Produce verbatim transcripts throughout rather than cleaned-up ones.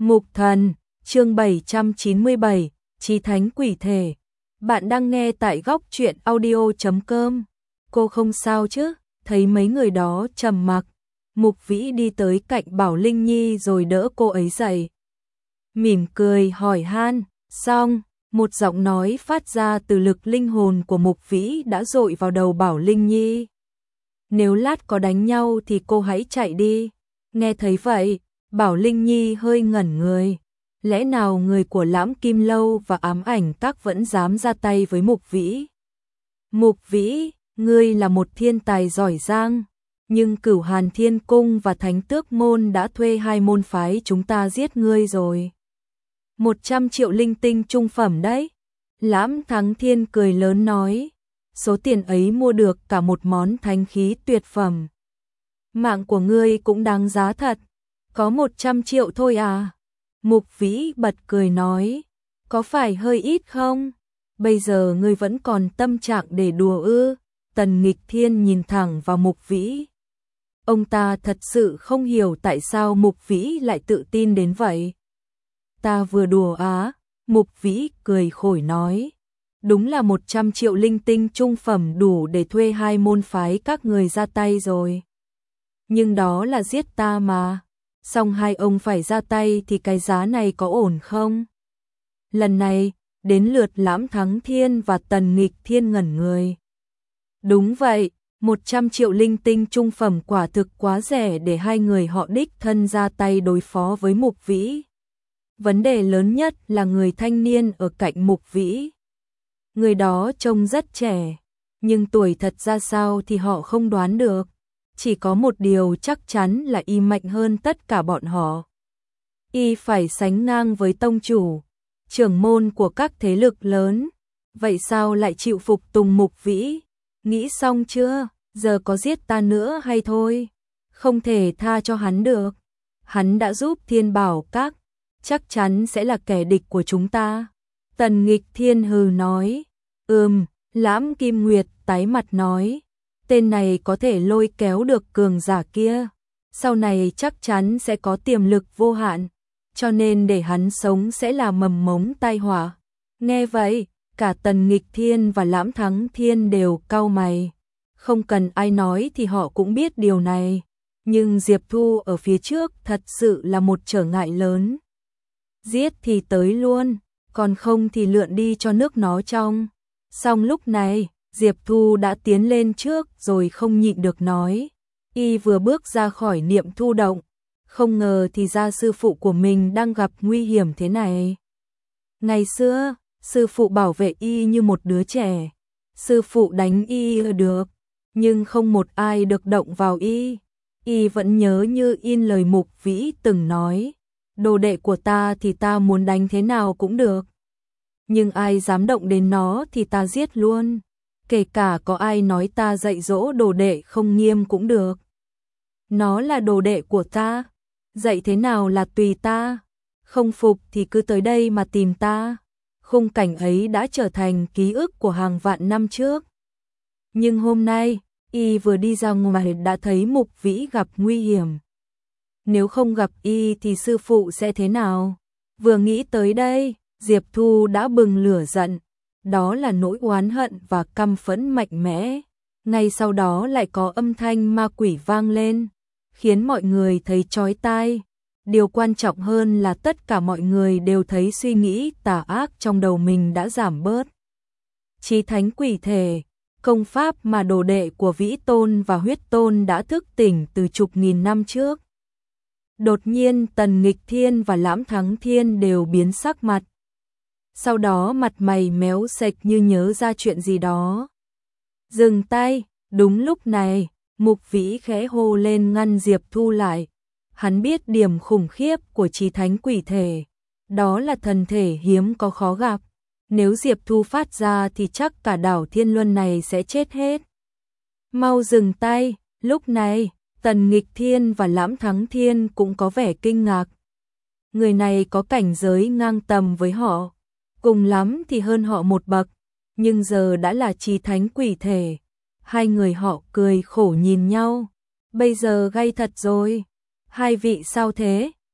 Mục Thần, chương bảy trăm chín mươi bảy, Chí Thánh Quỷ Thể. Bạn đang nghe tại góc truyện audio chấm com. Cô không sao chứ? Thấy mấy người đó trầm mặc, Mục Vĩ đi tới cạnh Bảo Linh Nhi rồi đỡ cô ấy dậy. Mỉm cười hỏi han, xong, một giọng nói phát ra từ lực linh hồn của Mục Vĩ đã dội vào đầu Bảo Linh Nhi. Nếu lát có đánh nhau thì cô hãy chạy đi. Nghe thấy vậy, Bảo Linh Nhi hơi ngẩn người. Lẽ nào người của Lãm Kim Lâu và Ám Ảnh Các vẫn dám ra tay với Mục Vĩ? Mục Vĩ, ngươi là một thiên tài giỏi giang, nhưng Cửu Hàn Thiên Cung và Thánh Tước Môn đã thuê hai môn phái chúng ta giết ngươi rồi. Một trăm triệu linh tinh trung phẩm đấy. Lãm Thắng Thiên cười lớn nói, số tiền ấy mua được cả một món thánh khí tuyệt phẩm. Mạng của ngươi cũng đáng giá thật. Có một trăm triệu thôi à? Mục Vĩ bật cười nói, có phải hơi ít không? Bây giờ ngươi vẫn còn tâm trạng để đùa ư? Tần Nghịch Thiên nhìn thẳng vào Mục Vĩ. Ông ta thật sự không hiểu tại sao Mục Vĩ lại tự tin đến vậy. Ta vừa đùa á, Mục Vĩ cười khổi nói. Đúng là một trăm triệu linh tinh trung phẩm đủ để thuê hai môn phái các người ra tay rồi. Nhưng đó là giết ta mà. Xong hai ông phải ra tay thì cái giá này có ổn không? Lần này, đến lượt Lãm Thắng Thiên và Tần Nghịch Thiên ngẩn người. Đúng vậy, một trăm triệu linh tinh trung phẩm quả thực quá rẻ để hai người họ đích thân ra tay đối phó với Mục Vĩ. Vấn đề lớn nhất là người thanh niên ở cạnh Mục Vĩ. Người đó trông rất trẻ, nhưng tuổi thật ra sao thì họ không đoán được. Chỉ có một điều chắc chắn là y mạnh hơn tất cả bọn họ. Y phải sánh ngang với tông chủ, trưởng môn của các thế lực lớn. Vậy sao lại chịu phục tùng Mục Vĩ? Nghĩ xong chưa? Giờ có giết ta nữa hay thôi? Không thể tha cho hắn được. Hắn đã giúp Thiên Bảo Các, chắc chắn sẽ là kẻ địch của chúng ta. Tần Nghịch Thiên hừ nói. Ừm, Lãm Kim Nguyệt tái mặt nói. Tên này có thể lôi kéo được cường giả kia. Sau này chắc chắn sẽ có tiềm lực vô hạn. Cho nên để hắn sống sẽ là mầm mống tai họa. Nghe vậy, cả Tần Nghịch Thiên và Lãm Thắng Thiên đều cau mày. Không cần ai nói thì họ cũng biết điều này. Nhưng Diệp Thu ở phía trước thật sự là một trở ngại lớn. Giết thì tới luôn, còn không thì lượn đi cho nước nó trong. Xong lúc này, Diệp Thu đã tiến lên trước rồi không nhịn được nói. Y vừa bước ra khỏi niệm thu động, không ngờ thì ra sư phụ của mình đang gặp nguy hiểm thế này. Ngày xưa, sư phụ bảo vệ y như một đứa trẻ. Sư phụ đánh y được, nhưng không một ai được động vào y. Y vẫn nhớ như in lời Mục Vĩ từng nói. Đồ đệ của ta thì ta muốn đánh thế nào cũng được. Nhưng ai dám động đến nó thì ta giết luôn. Kể cả có ai nói ta dạy dỗ đồ đệ không nghiêm cũng được. Nó là đồ đệ của ta. Dạy thế nào là tùy ta. Không phục thì cứ tới đây mà tìm ta. Khung cảnh ấy đã trở thành ký ức của hàng vạn năm trước. Nhưng hôm nay, y vừa đi ra ngoài đã thấy Mục Vĩ gặp nguy hiểm. Nếu không gặp y thì sư phụ sẽ thế nào? Vừa nghĩ tới đây, Diệp Thu đã bừng lửa giận. Đó là nỗi oán hận và căm phẫn mạnh mẽ. Ngay sau đó lại có âm thanh ma quỷ vang lên, khiến mọi người thấy chói tai. Điều quan trọng hơn là tất cả mọi người đều thấy suy nghĩ tà ác trong đầu mình đã giảm bớt. Chí Thánh Quỷ Thể, công pháp mà đồ đệ của Vĩ Tôn và Huyết Tôn đã thức tỉnh từ chục nghìn năm trước. Đột nhiên Tần Nghịch Thiên và Lãm Thắng Thiên đều biến sắc mặt. Sau đó mặt mày méo sệch như nhớ ra chuyện gì đó. Dừng tay, đúng lúc này, Mục Vĩ khẽ hô lên ngăn Diệp Thu lại. Hắn biết điểm khủng khiếp của Chí Thánh Quỷ Thể. Đó là thần thể hiếm có khó gặp. Nếu Diệp Thu phát ra thì chắc cả đảo Thiên Luân này sẽ chết hết. Mau dừng tay, lúc này, Tần Nghịch Thiên và Lãm Thắng Thiên cũng có vẻ kinh ngạc. Người này có cảnh giới ngang tầm với họ. Cùng lắm thì hơn họ một bậc, nhưng giờ đã là Chí Thánh Quỷ Thể. Hai người họ cười khổ nhìn nhau. Bây giờ gay thật rồi. Hai vị sao thế?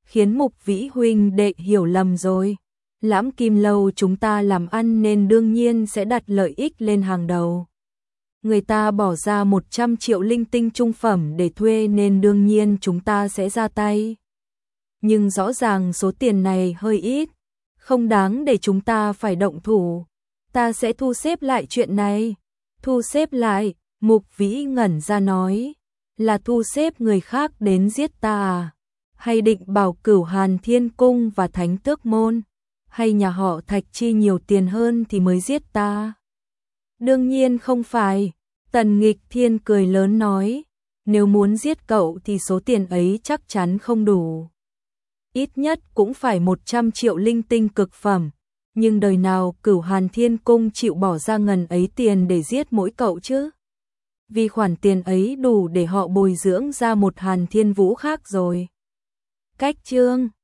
khiến Mục Vĩ huynh đệ hiểu lầm rồi. Lãm Kim Lâu chúng ta làm ăn nên đương nhiên sẽ đặt lợi ích lên hàng đầu. Người ta bỏ ra một trăm triệu linh tinh trung phẩm để thuê nên đương nhiên chúng ta sẽ ra tay. Nhưng rõ ràng số tiền này hơi ít, không đáng để chúng ta phải động thủ. Ta sẽ thu xếp lại chuyện này. Thu xếp lại, Mục Vĩ ngẩn ra nói, là thu xếp người khác đến giết ta à? Hay định bảo Cửu Hàn Thiên Cung và Thánh Tước Môn, hay nhà họ Thạch chi nhiều tiền hơn thì mới giết ta? Đương nhiên không phải. Tần Nghịch Thiên cười lớn nói, nếu muốn giết cậu thì số tiền ấy chắc chắn không đủ. Ít nhất cũng phải một trăm triệu linh tinh cực phẩm, nhưng đời nào Cửu Hàn Thiên Cung chịu bỏ ra ngần ấy tiền để giết mỗi cậu chứ? Vì khoản tiền ấy đủ để họ bồi dưỡng ra một Hàn Thiên Vũ khác rồi. Cách chương